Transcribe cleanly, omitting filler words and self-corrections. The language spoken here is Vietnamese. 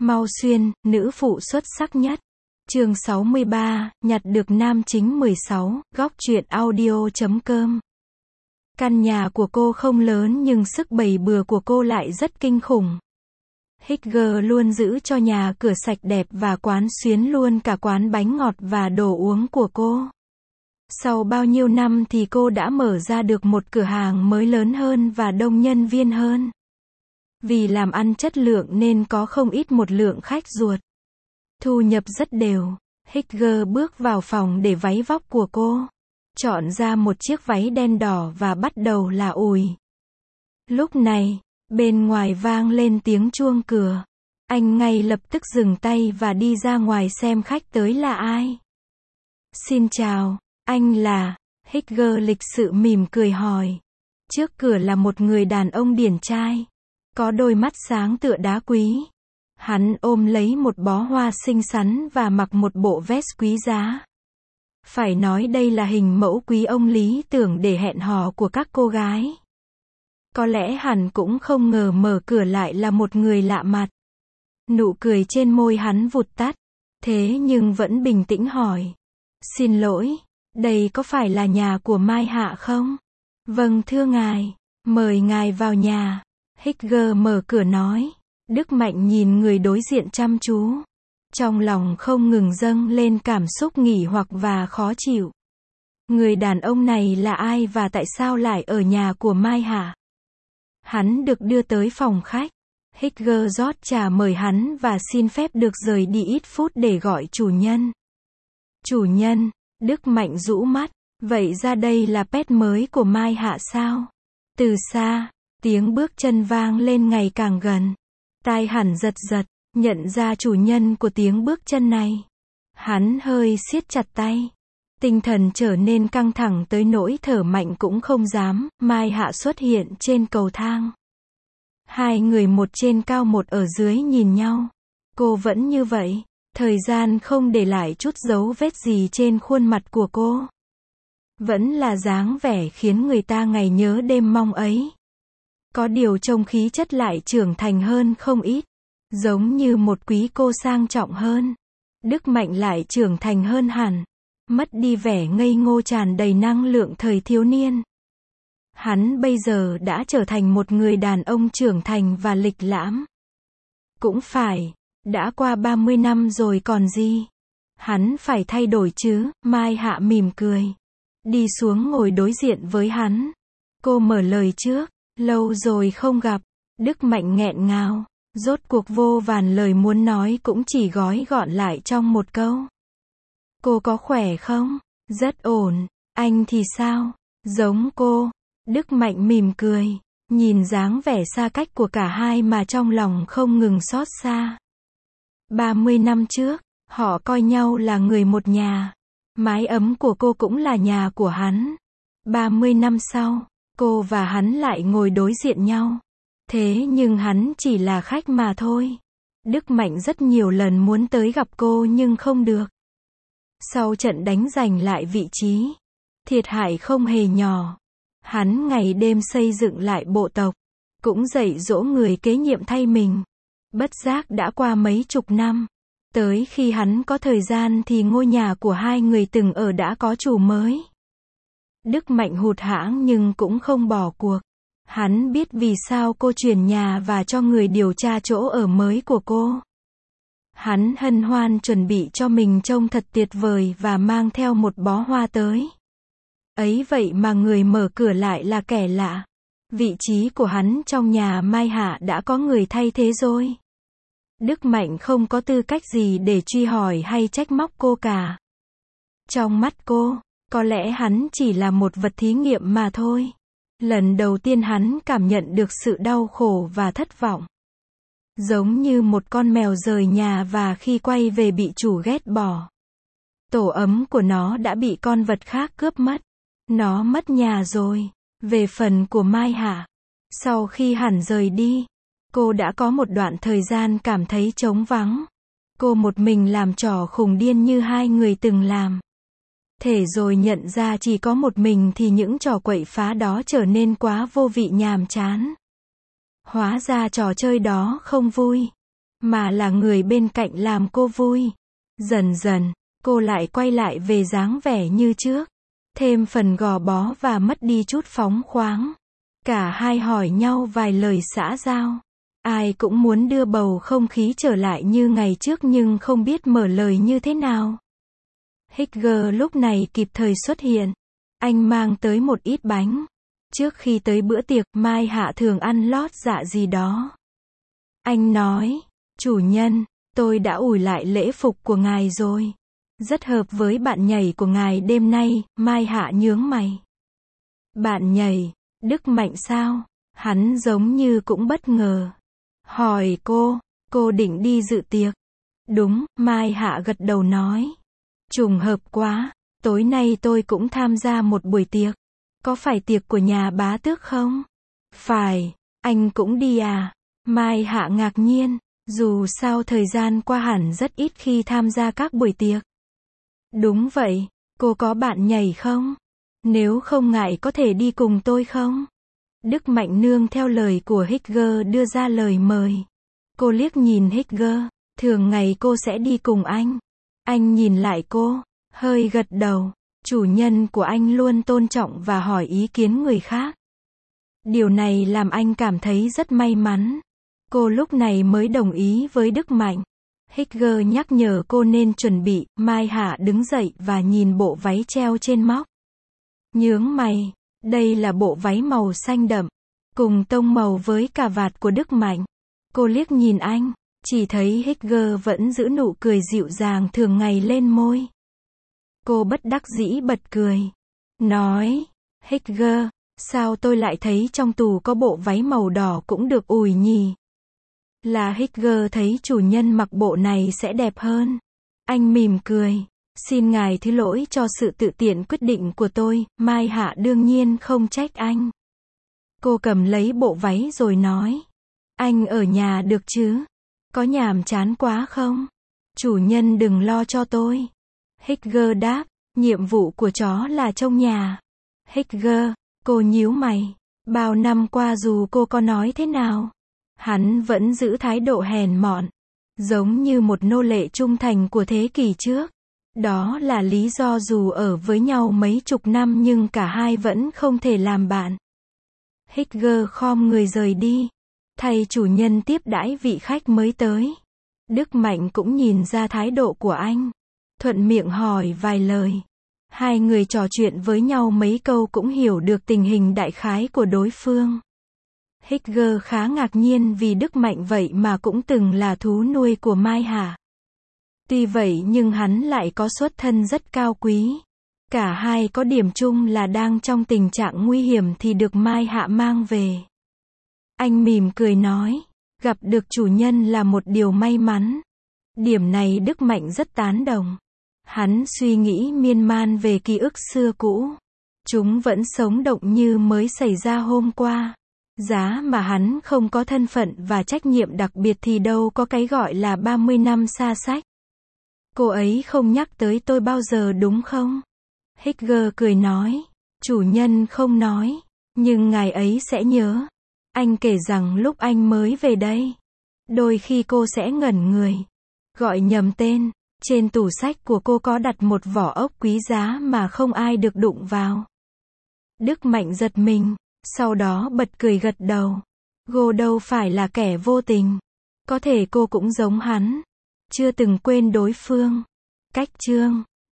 Mau Xuyên, nữ phụ xuất sắc nhất. Chương 63, nhặt được nam chính 16, góc truyện audio.com. Căn nhà của cô không lớn nhưng sức bày bừa của cô lại rất kinh khủng. Higger luôn giữ cho nhà cửa sạch đẹp và quán xuyến luôn cả quán bánh ngọt và đồ uống của cô. Sau bao nhiêu năm thì cô đã mở ra được một cửa hàng mới lớn hơn và đông nhân viên hơn. Vì làm ăn chất lượng nên có không ít một lượng khách ruột. Thu nhập rất đều. Higger bước vào phòng để váy vóc của cô. Chọn ra một chiếc váy đen đỏ và bắt đầu là ủi. Lúc này, bên ngoài vang lên tiếng chuông cửa. Anh ngay lập tức dừng tay và đi ra ngoài xem khách tới là ai. Xin chào, anh là... Higger lịch sự mỉm cười hỏi. Trước cửa là một người đàn ông điển trai. Có đôi mắt sáng tựa đá quý. Hắn ôm lấy một bó hoa xinh xắn và mặc một bộ vest quý giá. Phải nói đây là hình mẫu quý ông lý tưởng để hẹn hò của các cô gái. Có lẽ hắn cũng không ngờ mở cửa lại là một người lạ mặt. Nụ cười trên môi hắn vụt tắt. Thế nhưng vẫn bình tĩnh hỏi. Xin lỗi, đây có phải là nhà của Mai Hạ không? Vâng thưa ngài, mời ngài vào nhà. Higger mở cửa nói. Đức Mạnh nhìn người đối diện chăm chú. Trong lòng không ngừng dâng lên cảm xúc nghỉ hoặc và khó chịu. Người đàn ông này là ai và tại sao lại ở nhà của Mai Hạ? Hắn được đưa tới phòng khách. Higger rót trà mời hắn và xin phép được rời đi ít phút để gọi chủ nhân. Chủ nhân, Đức Mạnh rũ mắt. Vậy ra đây là pet mới của Mai Hạ sao? Từ xa, tiếng bước chân vang lên ngày càng gần. Tai hắn giật giật, nhận ra chủ nhân của tiếng bước chân này. Hắn hơi siết chặt tay. Tinh thần trở nên căng thẳng tới nỗi thở mạnh cũng không dám. Mai Hạ xuất hiện trên cầu thang. Hai người một trên cao một ở dưới nhìn nhau. Cô vẫn như vậy. Thời gian không để lại chút dấu vết gì trên khuôn mặt của cô. Vẫn là dáng vẻ khiến người ta ngày nhớ đêm mong ấy. Có điều trông khí chất lại trưởng thành hơn không ít. Giống như một quý cô sang trọng hơn. Đức Mạnh lại trưởng thành hơn hẳn. Mất đi vẻ ngây ngô tràn đầy năng lượng thời thiếu niên. Hắn bây giờ đã trở thành một người đàn ông trưởng thành và lịch lãm. Cũng phải, đã qua 30 năm rồi còn gì. Hắn phải thay đổi chứ. Mai Hạ mỉm cười. Đi xuống ngồi đối diện với hắn. Cô mở lời trước. Lâu rồi không gặp. Đức Mạnh nghẹn ngào. Rốt cuộc vô vàn lời muốn nói cũng chỉ gói gọn lại trong một câu. Cô có khỏe không? Rất ổn. Anh thì sao? Giống cô. Đức Mạnh mỉm cười. Nhìn dáng vẻ xa cách của cả hai mà trong lòng không ngừng xót xa. 30 năm trước, họ coi nhau là người một nhà. Mái ấm của cô cũng là nhà của hắn. 30 năm sau, cô và hắn lại ngồi đối diện nhau. Thế nhưng hắn chỉ là khách mà thôi. Đức Mạnh rất nhiều lần muốn tới gặp cô nhưng không được. Sau trận đánh giành lại vị trí, thiệt hại không hề nhỏ. Hắn ngày đêm xây dựng lại bộ tộc, cũng dạy dỗ người kế nhiệm thay mình. Bất giác đã qua mấy chục năm. Tới khi hắn có thời gian thì ngôi nhà của hai người từng ở đã có chủ mới. Đức Mạnh hụt hẫng nhưng cũng không bỏ cuộc. Hắn biết vì sao cô chuyển nhà và cho người điều tra chỗ ở mới của cô. Hắn hân hoan chuẩn bị cho mình trông thật tuyệt vời và mang theo một bó hoa tới. Ấy vậy mà người mở cửa lại là kẻ lạ. Vị trí của hắn trong nhà Mai Hạ đã có người thay thế rồi. Đức Mạnh không có tư cách gì để truy hỏi hay trách móc cô cả. Trong mắt cô, có lẽ hắn chỉ là một vật thí nghiệm mà thôi. Lần đầu tiên hắn cảm nhận được sự đau khổ và thất vọng. Giống như một con mèo rời nhà và khi quay về bị chủ ghét bỏ. Tổ ấm của nó đã bị con vật khác cướp mất. Nó mất nhà rồi. Về phần của Mai Hạ, sau khi hắn rời đi, cô đã có một đoạn thời gian cảm thấy trống vắng. Cô một mình làm trò khùng điên như hai người từng làm. Thế rồi nhận ra chỉ có một mình thì những trò quậy phá đó trở nên quá vô vị nhàm chán. Hóa ra trò chơi đó không vui. mà là người bên cạnh làm cô vui. Dần dần, cô lại quay lại về dáng vẻ như trước, thêm phần gò bó và mất đi chút phóng khoáng. Cả hai hỏi nhau vài lời xã giao. Ai cũng muốn đưa bầu không khí trở lại như ngày trước nhưng không biết mở lời như thế nào. Higger lúc này kịp thời xuất hiện. Anh mang tới một ít bánh. Trước khi tới bữa tiệc, Mai Hạ thường ăn lót dạ gì đó. Anh nói, chủ nhân, tôi đã ủi lại lễ phục của ngài rồi. Rất hợp với bạn nhảy của ngài đêm nay. Mai Hạ nhướng mày. Bạn nhảy, Đức Mạnh sao? Hắn giống như cũng bất ngờ. Hỏi cô định đi dự tiệc. Đúng, Mai Hạ gật đầu nói. Trùng hợp quá, tối nay tôi cũng tham gia một buổi tiệc. Có phải tiệc của nhà bá tước không? Phải, anh cũng đi à? Mai Hạ ngạc nhiên, dù sao thời gian qua hẳn rất ít khi tham gia các buổi tiệc. Đúng vậy, cô có bạn nhảy không? Nếu không ngại có thể đi cùng tôi không? Đức Mạnh nương theo lời của Higger đưa ra lời mời. Cô liếc nhìn Higger, thường ngày cô sẽ đi cùng anh. Anh nhìn lại cô, hơi gật đầu. Chủ nhân của anh luôn tôn trọng và hỏi ý kiến người khác. Điều này làm anh cảm thấy rất may mắn. Cô lúc này mới đồng ý với Đức Mạnh. Higger nhắc nhở cô nên chuẩn bị. Mai Hạ đứng dậy và nhìn bộ váy treo trên móc. Nhướng mày, đây là bộ váy màu xanh đậm, cùng tông màu với cà vạt của Đức Mạnh. Cô liếc nhìn anh, chỉ thấy Higger vẫn giữ nụ cười dịu dàng thường ngày lên môi. Cô bất đắc dĩ bật cười. Nói, Higger, sao tôi lại thấy trong tù có bộ váy màu đỏ cũng được ủi nhỉ? Là Higger thấy chủ nhân mặc bộ này sẽ đẹp hơn. Anh mỉm cười. Xin ngài thứ lỗi cho sự tự tiện quyết định của tôi. Mai Hạ đương nhiên không trách anh. Cô cầm lấy bộ váy rồi nói. Anh ở nhà được chứ? Có nhàm chán quá không? Chủ nhân đừng lo cho tôi. Higger đáp. Nhiệm vụ của chó là trông nhà. Higger, cô nhíu mày. Bao năm qua dù cô có nói thế nào, hắn vẫn giữ thái độ hèn mọn, giống như một nô lệ trung thành của thế kỷ trước. Đó là lý do dù ở với nhau mấy chục năm nhưng cả hai vẫn không thể làm bạn. Higger khom người rời đi, thay chủ nhân tiếp đãi vị khách mới tới. Đức Mạnh cũng nhìn ra thái độ của anh, thuận miệng hỏi vài lời. Hai người trò chuyện với nhau mấy câu cũng hiểu được tình hình đại khái của đối phương. Higger khá ngạc nhiên vì Đức Mạnh vậy mà cũng từng là thú nuôi của Mai Hạ. Tuy vậy nhưng hắn lại có xuất thân rất cao quý. Cả hai có điểm chung là đang trong tình trạng nguy hiểm thì được Mai Hạ mang về. Anh mỉm cười nói, gặp được chủ nhân là một điều may mắn. Điểm này Đức Mạnh rất tán đồng. Hắn suy nghĩ miên man về ký ức xưa cũ. Chúng vẫn sống động như mới xảy ra hôm qua. Giá mà hắn không có thân phận và trách nhiệm đặc biệt thì đâu có cái gọi là 30 năm xa sách. Cô ấy không nhắc tới tôi bao giờ đúng không? Higger cười nói. Chủ nhân không nói, nhưng ngài ấy sẽ nhớ. Anh kể rằng lúc anh mới về đây, đôi khi cô sẽ ngẩn người, gọi nhầm tên. Trên tủ sách của cô có đặt một vỏ ốc quý giá mà không ai được đụng vào. Đức Mạnh giật mình, sau đó bật cười gật đầu. Cô đâu phải là kẻ vô tình. Có thể cô cũng giống hắn, chưa từng quên đối phương. Cách chương